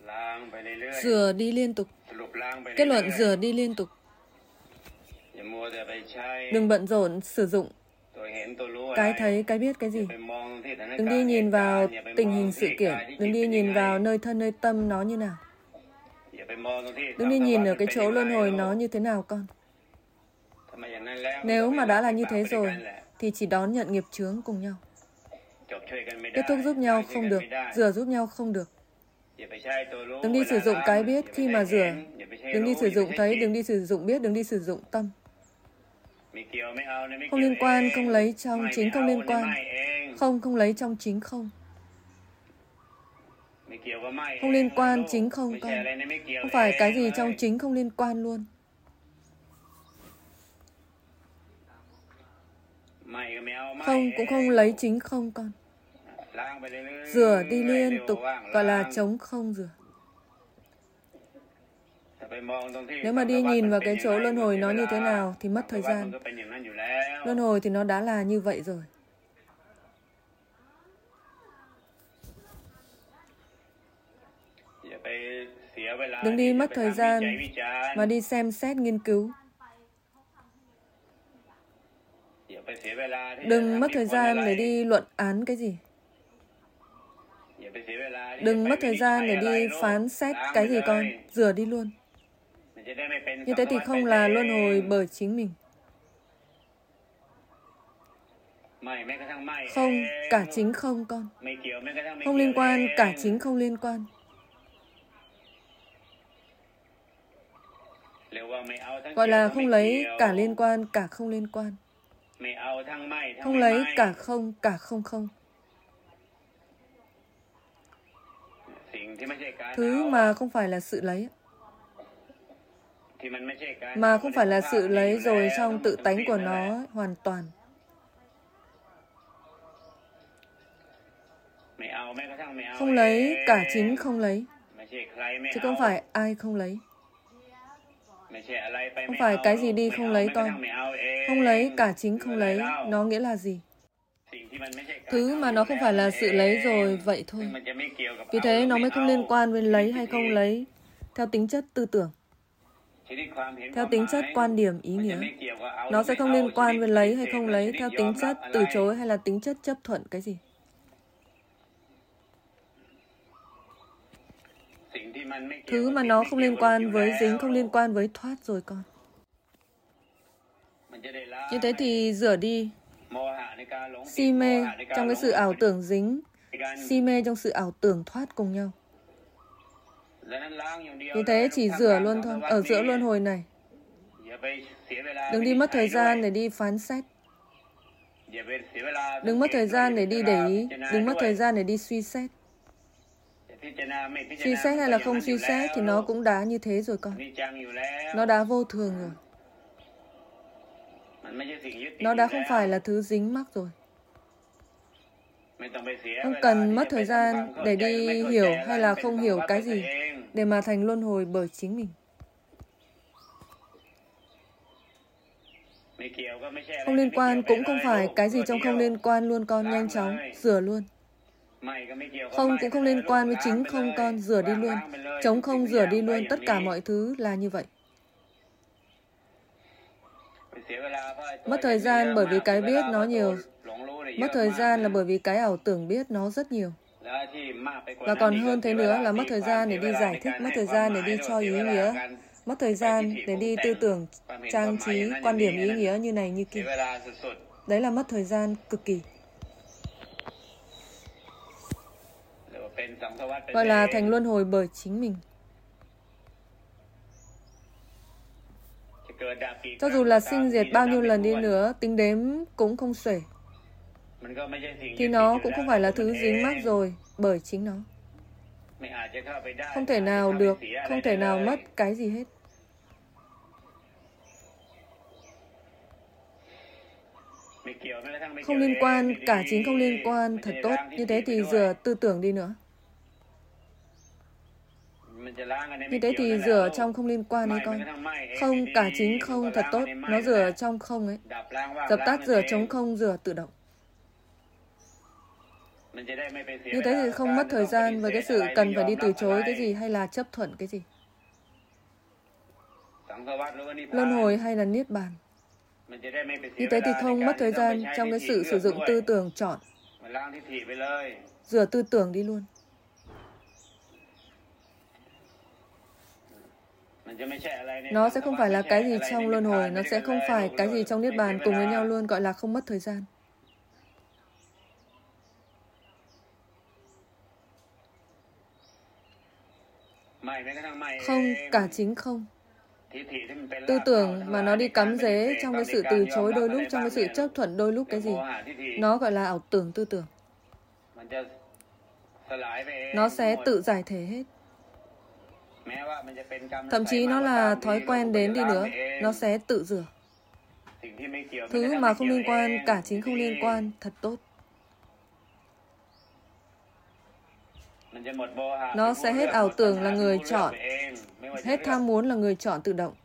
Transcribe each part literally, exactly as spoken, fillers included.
Rửa đi liên tục. Kết luận rửa đi liên tục. Đừng bận rộn sử dụng cái thấy, cái biết, cái gì. Đừng đi nhìn vào tình hình sự kiện. Đừng đi nhìn vào nơi thân, nơi tâm nó như nào. Đừng đi nhìn ở cái chỗ luân hồi nó như thế nào con. Nếu mà đã là như thế rồi, thì chỉ đón nhận nghiệp chướng cùng nhau. Kết thúc giúp nhau không được, rửa giúp nhau không được. Đừng đi sử dụng cái biết khi mà rửa. Đừng đi sử dụng thấy, đừng đi sử dụng biết, đừng đi sử dụng tâm. Không liên quan, không lấy trong chính không liên quan. Không, không lấy trong chính không. Không liên quan chính không con. Không phải cái gì trong chính không liên quan luôn. Không, cũng không lấy chính không con. Rửa đi liên tục, gọi là trống không rửa. Nếu mà đi nhìn vào cái chỗ luân hồi nó như thế nào thì mất thời gian. Luân hồi thì nó đã là như vậy rồi. Đừng đi mất thời gian mà đi xem xét nghiên cứu. Đừng mất thời gian để đi luận án cái gì. Đừng mất thời gian để đi phán xét cái gì con. Rửa đi luôn. Như thế thì không là luân hồi bởi chính mình. Không, cả chính không con. Không liên quan, cả chính không liên quan. Gọi là không lấy cả liên quan, cả không liên quan. Không lấy cả không, cả không không. Thứ mà không phải là sự lấy. Mà không phải là sự lấy rồi trong tự tánh của nó hoàn toàn. Không lấy, cả chính không lấy. Chứ không phải ai không lấy. Không phải cái gì đi không lấy con. Không lấy, cả chính không lấy. Nó nghĩa là gì? Thứ mà nó không phải là sự lấy rồi, vậy thôi. Vì thế nó mới không liên quan với lấy hay không lấy, theo tính chất tư tưởng. Theo tính chất quan điểm ý nghĩa. Nó sẽ không liên quan với lấy hay không lấy, theo tính chất từ chối hay là tính chất chấp thuận cái gì. Thứ mà nó không liên quan với dính, không liên quan với thoát rồi con. Như thế thì rửa đi si mê trong cái sự ảo tưởng dính, si mê trong sự ảo tưởng thoát cùng nhau. Như thế chỉ rửa luôn thôi, ở giữa luân hồi này. Đừng đi mất thời gian để đi phán xét. Đừng mất thời gian để đi để ý. Đừng mất thời gian để đi suy xét. Suy xét hay là không suy xét thì nó cũng đã như thế rồi con. Nó đã vô thường rồi. Nó đã không phải là thứ dính mắc rồi. Không cần mất thời gian để đi hiểu hay là không hiểu cái gì để mà thành luân hồi bởi chính mình. Không liên quan cũng không phải cái gì trong không liên quan luôn con, nhanh chóng, rửa luôn. Không cũng không liên quan với chính không con, rửa đi luôn. Chống không rửa đi luôn, tất cả mọi thứ là như vậy. Mất thời gian bởi vì cái biết nó nhiều. Mất thời gian là bởi vì cái ảo tưởng biết nó rất nhiều. Và còn hơn thế nữa là mất thời gian để đi giải thích, mất thời gian để đi cho ý nghĩa, mất thời gian để đi tư tưởng, trang trí, quan điểm ý nghĩa như này như kia. Đấy là mất thời gian cực kỳ. Gọi là thành luân hồi bởi chính mình. Cho dù là sinh diệt bao nhiêu lần đi nữa, tính đếm cũng không xuể. Thì nó cũng không phải là thứ dính mắc rồi, bởi chính nó. Không thể nào được, không thể nào mất cái gì hết. Không liên quan, cả chính không liên quan, thật tốt. Như thế thì rửa tư tưởng đi nữa. Như thế thì rửa trong không liên quan ấy con. Không, cả chính không, thật tốt. Nó rửa trong không ấy. Dập tắt rửa trống không, rửa tự động. Như thế thì không mất thời gian với cái sự cần phải đi từ chối cái gì hay là chấp thuận cái gì. Luân hồi hay là niết bàn. Như thế thì không mất thời gian trong cái sự sử dụng tư tưởng chọn. Rửa tư tưởng đi luôn. Nó sẽ không phải là cái gì trong luân hồi, nó sẽ không phải cái gì trong niết bàn, cùng với nhau luôn, gọi là không mất thời gian. Không, cả chính không. Tư tưởng mà nó đi cắm rễ trong cái sự từ chối đôi lúc, trong cái sự chấp thuận đôi lúc cái gì. Nó gọi là ảo tưởng tư tưởng. Nó sẽ tự giải thể hết. Thậm chí nó là thói quen đến đi nữa, nó sẽ tự rửa. Thứ mà không liên quan, cả chính không liên quan, thật tốt. Nó sẽ hết ảo tưởng là người chọn, hết tham muốn là người chọn tự động.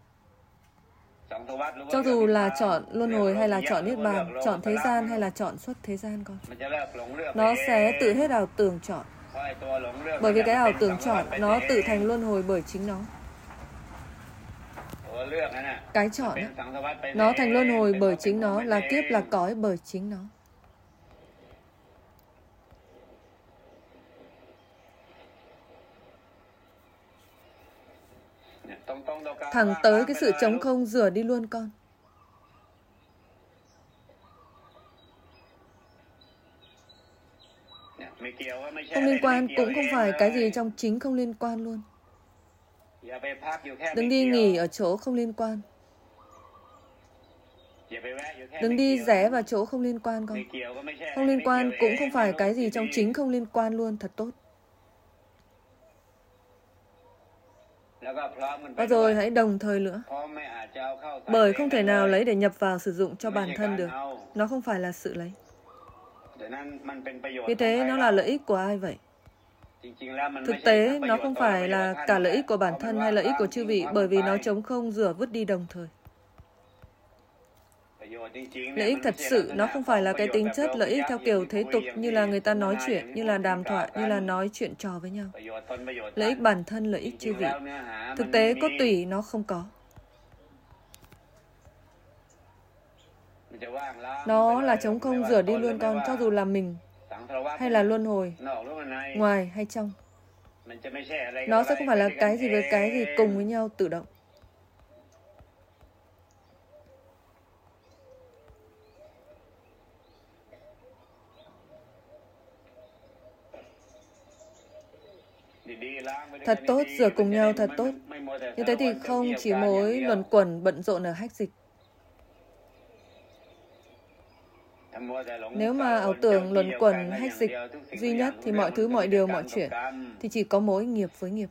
Cho dù là chọn luân hồi hay là chọn niết bàn, chọn thế gian hay là chọn xuất thế gian con. Nó sẽ tự hết ảo tưởng chọn. Bởi vì cái ảo tưởng chọn, nó tự thành luân hồi bởi chính nó. Cái chọn, nó thành luân hồi bởi chính nó, là kiếp là cõi bởi chính nó. Thẳng tới cái sự trống không, rửa đi luôn con. Không liên quan cũng không phải cái gì trong chính không liên quan luôn. Đừng đi nghỉ ở chỗ không liên quan. Đừng đi rẽ vào chỗ không liên quan con. Không liên quan cũng không phải cái gì trong chính không liên quan luôn, thật tốt. Và rồi hãy đồng thời nữa. Bởi không thể nào lấy để nhập vào sử dụng cho bản thân được. Nó không phải là sự lấy. Vì thế nó là lợi ích của ai vậy? Thực tế nó không phải là cả lợi ích của bản thân hay lợi ích của chư vị, bởi vì nó trống không, rửa vứt đi đồng thời. Lợi ích thật sự nó không phải là cái tính chất lợi ích theo kiểu thế tục, như là người ta nói chuyện, như là đàm thoại, như là nói chuyện trò với nhau. Lợi ích bản thân, lợi ích chư vị. Thực tế cốt tủy nó không có. Nó là trống không, rửa đi luôn con, cho dù là mình hay là luân hồi, ngoài hay trong. Nó sẽ không phải là cái gì với cái gì cùng với nhau tự động. Thật tốt, rửa cùng nhau thật tốt. Như thế thì không chỉ mối luẩn quẩn bận rộn ở hách dịch. Nếu mà ảo tưởng luẩn quẩn hách dịch duy nhất thì mọi thứ, mọi điều, mọi chuyện thì chỉ có mối nghiệp với nghiệp.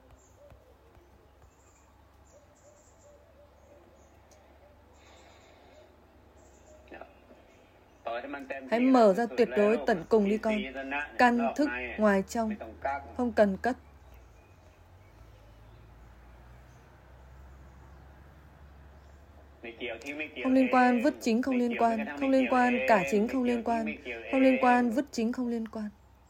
Hãy mở ra tuyệt đối tận cùng đi con. Căn thức ngoài trong, không cần cất. Không liên quan, vứt chính không liên quan. Không liên quan, cả chính không liên quan. Không liên quan, vứt chính không liên quan.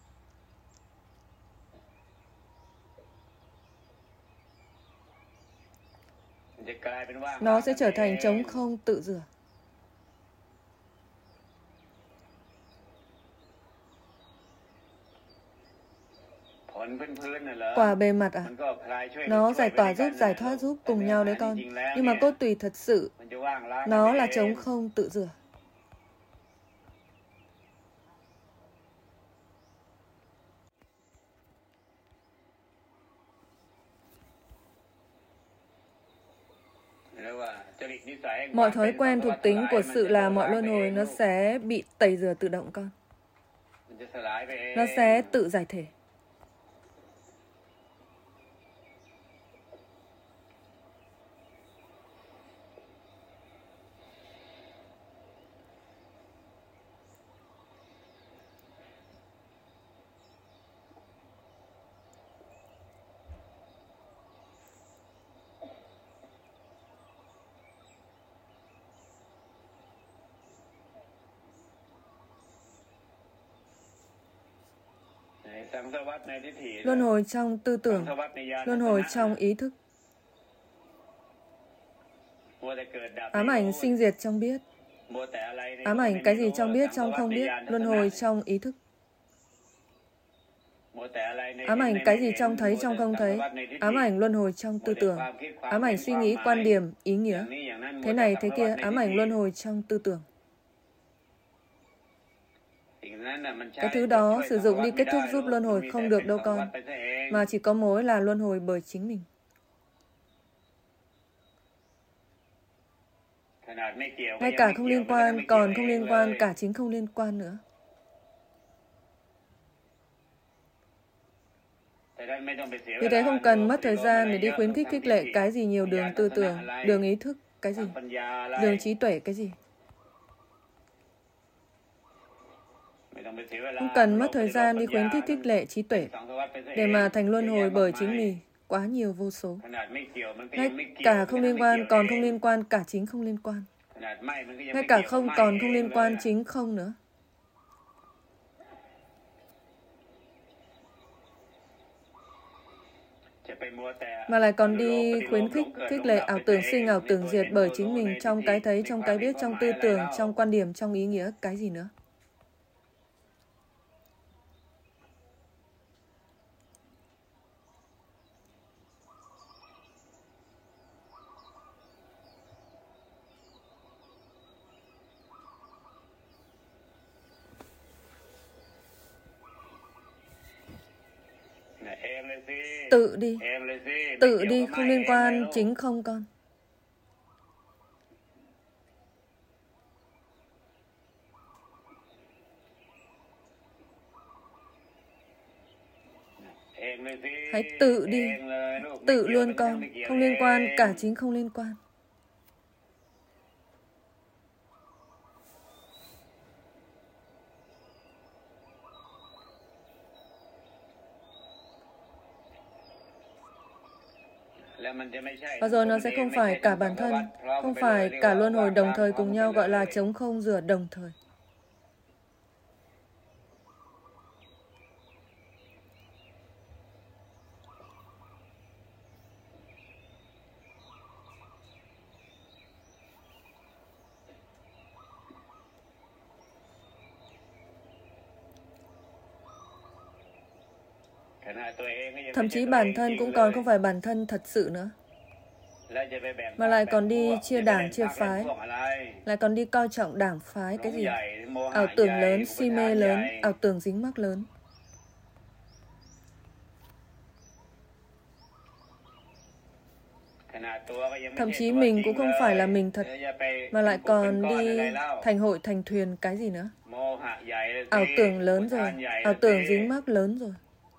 Nó sẽ trở thành trống không tự rửa. Quả bề mặt à? Nó giải tỏa giúp, giải thoát giúp cùng nhau đấy con. Nhưng mà cốt tùy thật sự, nó là trống không tự rửa. Mọi thói quen thuộc tính của sự là mọi luân hồi nó sẽ bị tẩy rửa tự động con. Nó sẽ tự giải thể. luân hồi trong tư tưởng, luân hồi trong ý thức, ám ảnh sinh diệt trong biết, ám ảnh cái gì trong biết trong không biết, luân hồi trong ý thức, ám ảnh cái gì trong thấy trong không thấy, ám ảnh luân hồi trong tư tưởng, ám ảnh suy nghĩ, quan điểm, ý nghĩa, thế này thế kia, ám ảnh luân hồi trong tư tưởng. Cái thứ đó sử dụng đi kết thúc giúp luân hồi không được đâu con, mà chỉ có mối là luân hồi bởi chính mình. Ngay cả không liên quan, còn không liên quan, cả chính không liên quan nữa. Vì thế không cần mất thời gian để đi khuyến khích khích lệ cái gì nhiều đường tư tưởng, đường ý thức, cái gì, đường trí tuệ, cái gì. Không cần mất thời gian đi khuyến khích khích lệ trí tuệ để mà thành luân hồi bởi chính mình, quá nhiều vô số. Ngay cả không liên quan, còn không liên quan, cả chính không liên quan. Ngay cả không còn không liên quan, chính không nữa. Mà lại còn đi khuyến khích, khích lệ ảo tưởng sinh, ảo tưởng diệt bởi chính mình trong cái thấy, trong cái biết, trong tư tưởng, trong quan điểm, trong ý nghĩa, cái gì nữa. Tự đi, tự đi, không liên quan, chính không con. Hãy tự đi, tự luôn con, không liên quan, cả chính không liên quan. Và rồi nó sẽ không phải cả bản thân, không phải cả luân hồi đồng thời cùng nhau, gọi là trống không rửa đồng thời. Thậm chí bản thân cũng còn không phải bản thân thật sự nữa, mà lại còn đi chia đảng, chia phái, lại còn đi coi trọng đảng phái, cái gì? Ảo tưởng lớn, si mê lớn, ảo tưởng dính mắc lớn. Thậm chí mình cũng không phải là mình thật, mà lại còn đi thành hội, thành thuyền, cái gì nữa? Ảo tưởng lớn rồi, ảo tưởng dính mắc lớn rồi.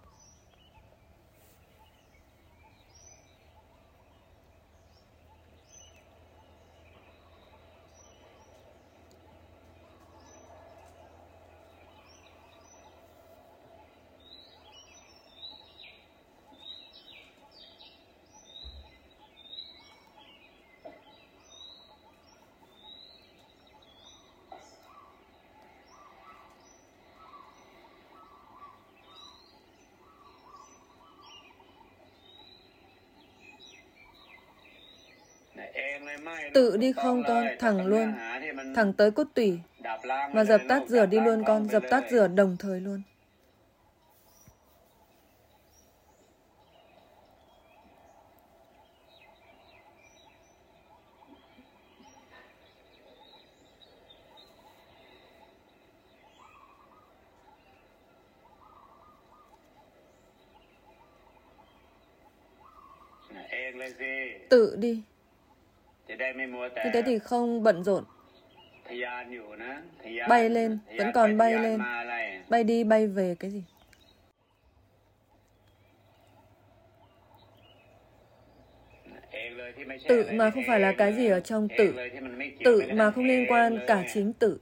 Tự đi không con, thẳng luôn, thẳng tới cốt tủy, mà dập tắt rửa đi luôn con, dập tắt rửa đồng thời luôn. Tự đi. Như thế thì không bận rộn. Bay lên, vẫn còn bay lên. Bay đi, bay về, cái gì? Tự mà không phải là cái gì ở trong tự. Tự mà không liên quan, cả chính tự.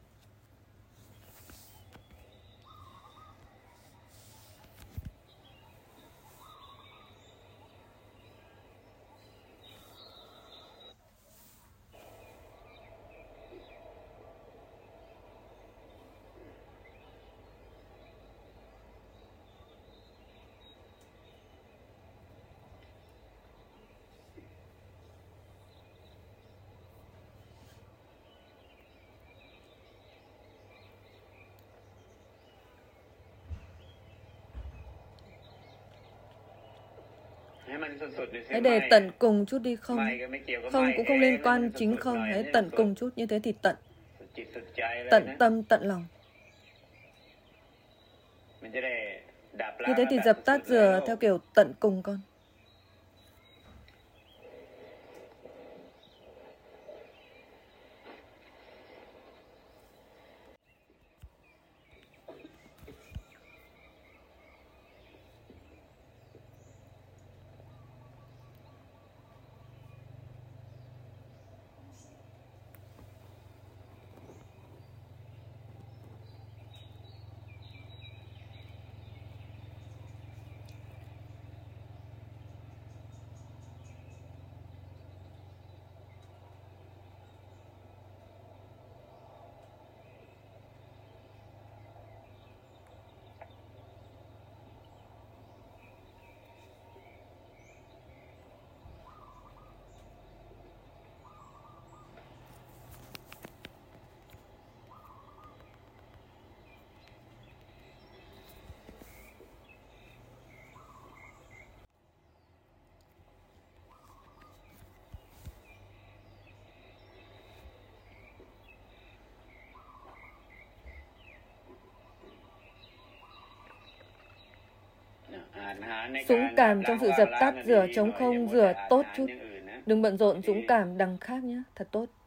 Hãy để tận cùng chút đi. Không, không cũng không liên quan chính không. Hãy tận cùng chút, như thế thì tận. Tận tâm, tận lòng. Như thế thì dập tắt rửa theo kiểu tận cùng con. Dũng cảm trong sự dập tắt, rửa trống không, rửa tốt chút. Đừng bận rộn, dũng cảm đằng khác nhé, thật tốt.